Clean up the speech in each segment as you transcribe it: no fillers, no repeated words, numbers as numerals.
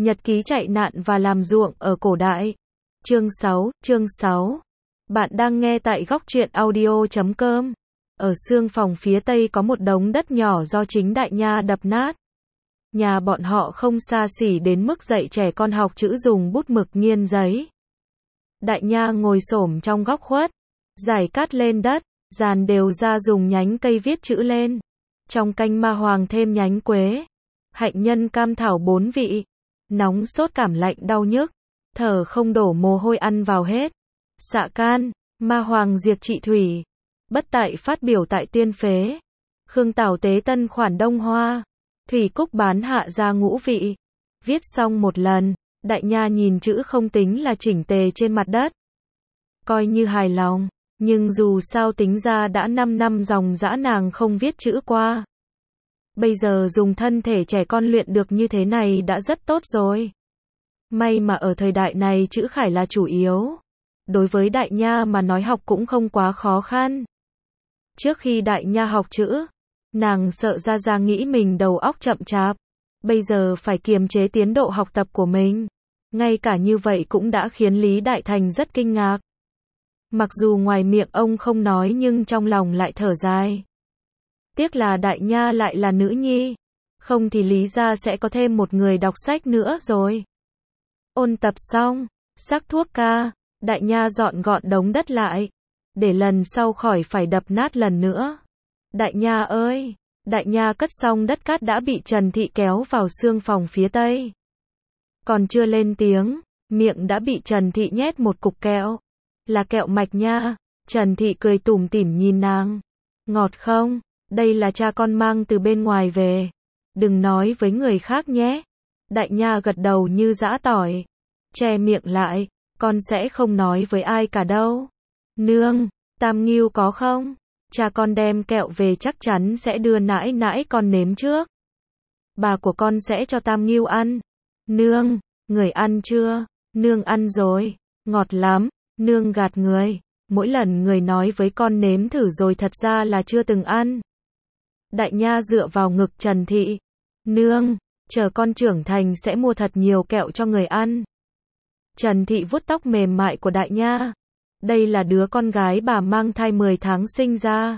Nhật ký chạy nạn và làm ruộng ở cổ đại. Chương 6. Bạn đang nghe tại góc truyện audio.com. Ở xương phòng phía tây có một đống đất nhỏ do chính Đại Nha đập nát. Nhà bọn họ không xa xỉ đến mức dạy trẻ con học chữ dùng bút mực nghiên giấy. Đại Nha ngồi xổm trong góc khuất, rải cát lên đất, dàn đều ra dùng nhánh cây viết chữ lên. Trong canh ma hoàng thêm nhánh quế, hạnh nhân cam thảo 4 vị. Nóng sốt cảm lạnh đau nhức, thở không đổ mồ hôi ăn vào hết. Xạ can, ma hoàng diệt trị thủy. Bất tại phát biểu tại Tuyên Phế. Khương Tảo tế tân khoản Đông Hoa. Thủy Cúc bán hạ ra ngũ vị. Viết xong một lần, Đại Nha nhìn chữ không tính là chỉnh tề trên mặt đất. Coi như hài lòng, nhưng dù sao tính ra đã 5 năm dòng dã nàng không viết chữ qua. Bây giờ dùng thân thể trẻ con luyện được như thế này đã rất tốt rồi. May mà ở thời đại này chữ khải là chủ yếu. Đối với Đại Nha mà nói học cũng không quá khó khăn. Trước khi Đại Nha học chữ, nàng sợ Gia nghĩ mình đầu óc chậm chạp. Bây giờ phải kiềm chế tiến độ học tập của mình. Ngay cả như vậy cũng đã khiến Lý Đại Thành rất kinh ngạc. Mặc dù ngoài miệng ông không nói nhưng trong lòng lại thở dài. Tiếc là Đại Nha lại là nữ nhi. Không thì Lý gia sẽ có thêm một người đọc sách nữa rồi. Ôn tập xong, sắc thuốc ca, Đại Nha dọn gọn đống đất lại. Để lần sau khỏi phải đập nát lần nữa. Đại Nha ơi! Đại Nha cất xong đất cát đã bị Trần Thị kéo vào xương phòng phía tây. Còn chưa lên tiếng, miệng đã bị Trần Thị nhét một cục kẹo. Là kẹo mạch nha. Trần Thị cười tủm tỉm nhìn nàng. Ngọt không? Đây là cha con mang từ bên ngoài về. Đừng nói với người khác nhé. Đại Nha gật đầu như giã tỏi. Che miệng lại. Con sẽ không nói với ai cả đâu. Nương, Tam Ngưu có không? Cha con đem kẹo về chắc chắn sẽ đưa nãi nãi con nếm trước. Bà của con sẽ cho Tam Ngưu ăn. Nương, người ăn chưa? Nương ăn rồi. Ngọt lắm. Nương gạt người. Mỗi lần người nói với con nếm thử rồi thật ra là chưa từng ăn. Đại Nha dựa vào ngực Trần Thị. Nương, chờ con trưởng thành sẽ mua thật nhiều kẹo cho người ăn. Trần Thị vuốt tóc mềm mại của Đại Nha. Đây là đứa con gái bà mang thai 10 tháng sinh ra.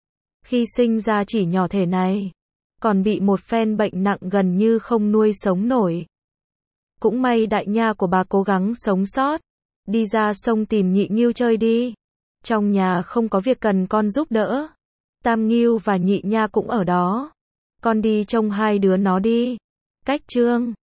Khi sinh ra chỉ nhỏ thể này. Còn bị một phen bệnh nặng gần như không nuôi sống nổi. Cũng may Đại Nha của bà cố gắng sống sót. Đi ra sông tìm Nhị Ngưu chơi đi. Trong nhà không có việc cần con giúp đỡ. Tam Ngưu và Nhị Nha cũng ở đó. Con đi trông hai đứa nó đi. Cách chương